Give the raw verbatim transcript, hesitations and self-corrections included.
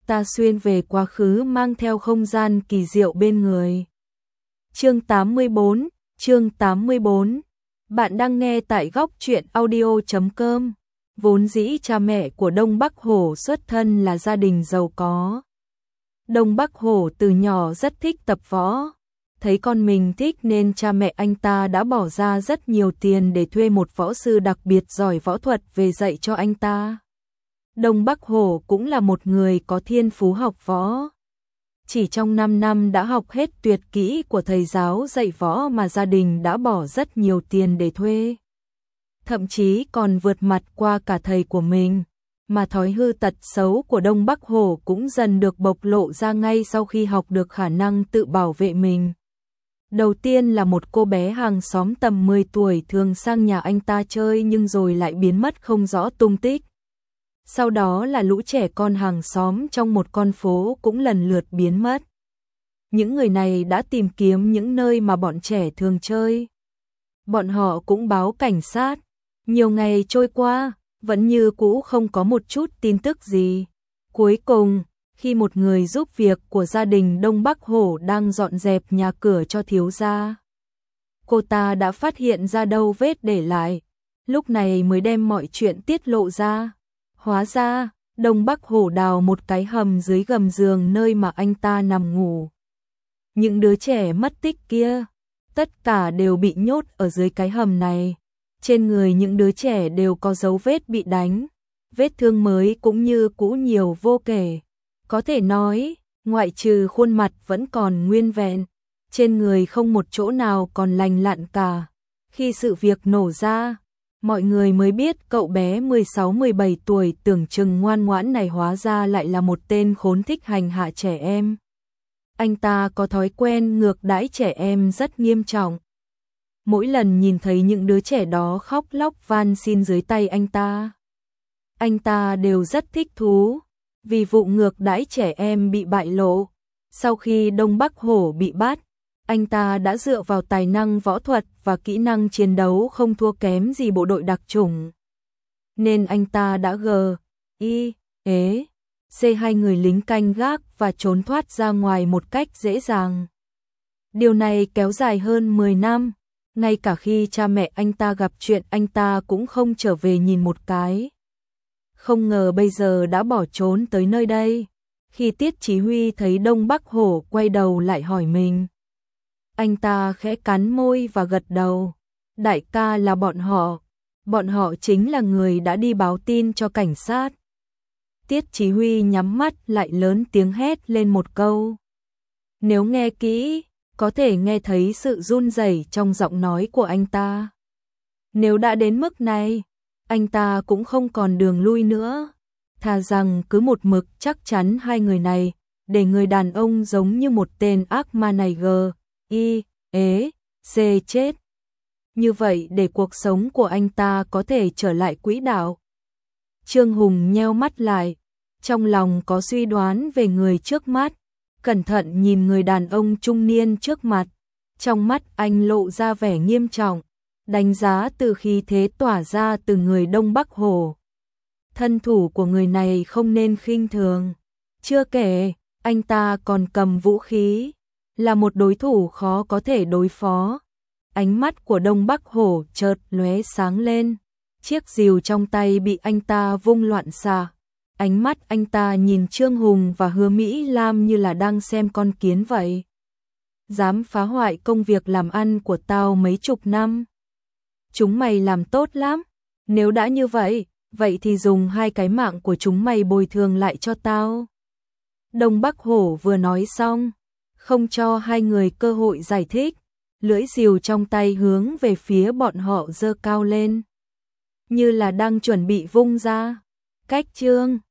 ta xuyên về quá khứ mang theo không gian kỳ diệu bên người. Chương tám mươi bốn, chương tám mươi bốn. Bạn đang nghe tại góc truyện audio chấm com. Vốn dĩ cha mẹ của Đông Bắc Hổ xuất thân là gia đình giàu có. Đông Bắc Hổ từ nhỏ rất thích tập võ. Thấy con mình thích nên cha mẹ anh ta đã bỏ ra rất nhiều tiền để thuê một võ sư đặc biệt giỏi võ thuật về dạy cho anh ta. Đông Bắc Hổ cũng là một người có thiên phú học võ. Chỉ trong năm năm đã học hết tuyệt kỹ của thầy giáo dạy võ mà gia đình đã bỏ rất nhiều tiền để thuê. Thậm chí còn vượt mặt qua cả thầy của mình, mà thói hư tật xấu của Đông Bắc Hổ cũng dần được bộc lộ ra ngay sau khi học được khả năng tự bảo vệ mình. Đầu tiên là một cô bé hàng xóm tầm mười tuổi thường sang nhà anh ta chơi nhưng rồi lại biến mất không rõ tung tích. Sau đó là lũ trẻ con hàng xóm trong một con phố cũng lần lượt biến mất. Những người này đã tìm kiếm những nơi mà bọn trẻ thường chơi. Bọn họ cũng báo cảnh sát. Nhiều ngày trôi qua, vẫn như cũ không có một chút tin tức gì. Cuối cùng, khi một người giúp việc của gia đình Đông Bắc Hổ đang dọn dẹp nhà cửa cho thiếu gia, cô ta đã phát hiện ra đâu vết để lại, lúc này mới đem mọi chuyện tiết lộ ra. Hóa ra, Đông Bắc Hổ đào một cái hầm dưới gầm giường nơi mà anh ta nằm ngủ. Những đứa trẻ mất tích kia, tất cả đều bị nhốt ở dưới cái hầm này. Trên người những đứa trẻ đều có dấu vết bị đánh, vết thương mới cũng như cũ nhiều vô kể. Có thể nói, ngoại trừ khuôn mặt vẫn còn nguyên vẹn, trên người không một chỗ nào còn lành lặn cả. Khi sự việc nổ ra, mọi người mới biết cậu bé mười sáu mười bảy tuổi tưởng chừng ngoan ngoãn này hóa ra lại là một tên khốn thích hành hạ trẻ em. Anh ta có thói quen ngược đãi trẻ em rất nghiêm trọng. Mỗi lần nhìn thấy những đứa trẻ đó khóc lóc van xin dưới tay anh ta, anh ta đều rất thích thú. Vì vụ ngược đãi trẻ em bị bại lộ, sau khi Đông Bắc Hổ bị bắt, anh ta đã dựa vào tài năng võ thuật và kỹ năng chiến đấu không thua kém gì bộ đội đặc chủng. Nên anh ta đã gờ, y, ế, xê hai người lính canh gác và trốn thoát ra ngoài một cách dễ dàng. Điều này kéo dài hơn mười năm, ngay cả khi cha mẹ anh ta gặp chuyện anh ta cũng không trở về nhìn một cái. Không ngờ bây giờ đã bỏ trốn tới nơi đây. Khi Tiết Chí Huy thấy Đông Bắc Hổ quay đầu lại hỏi mình, anh ta khẽ cắn môi và gật đầu. Đại ca là bọn họ, bọn họ chính là người đã đi báo tin cho cảnh sát. Tiết Chí Huy nhắm mắt lại lớn tiếng hét lên một câu. Nếu nghe kỹ, có thể nghe thấy sự run rẩy trong giọng nói của anh ta. Nếu đã đến mức này, anh ta cũng không còn đường lui nữa. Thà rằng cứ một mực chắc chắn hai người này, để người đàn ông giống như một tên ác ma này gờ, y, ế, xê chết. Như vậy để cuộc sống của anh ta có thể trở lại quỹ đạo. Trương Hùng nheo mắt lại, trong lòng có suy đoán về người trước mắt, cẩn thận nhìn người đàn ông trung niên trước mặt. Trong mắt anh lộ ra vẻ nghiêm trọng, đánh giá từ khí thế tỏa ra từ người Đông Bắc Hổ. Thân thủ của người này không nên khinh thường. Chưa kể, anh ta còn cầm vũ khí, là một đối thủ khó có thể đối phó. Ánh mắt của Đông Bắc Hổ chợt lóe sáng lên. Chiếc rìu trong tay bị anh ta vung loạn xạ. Ánh mắt anh ta nhìn Trương Hùng và Hứa Mỹ Lam như là đang xem con kiến vậy. Dám phá hoại công việc làm ăn của tao mấy chục năm. Chúng mày làm tốt lắm. Nếu đã như vậy, vậy thì dùng hai cái mạng của chúng mày bồi thường lại cho tao. Đông Bắc Hổ vừa nói xong, không cho hai người cơ hội giải thích, lưỡi rìu trong tay hướng về phía bọn họ giơ cao lên, như là đang chuẩn bị vung ra. Cách Trương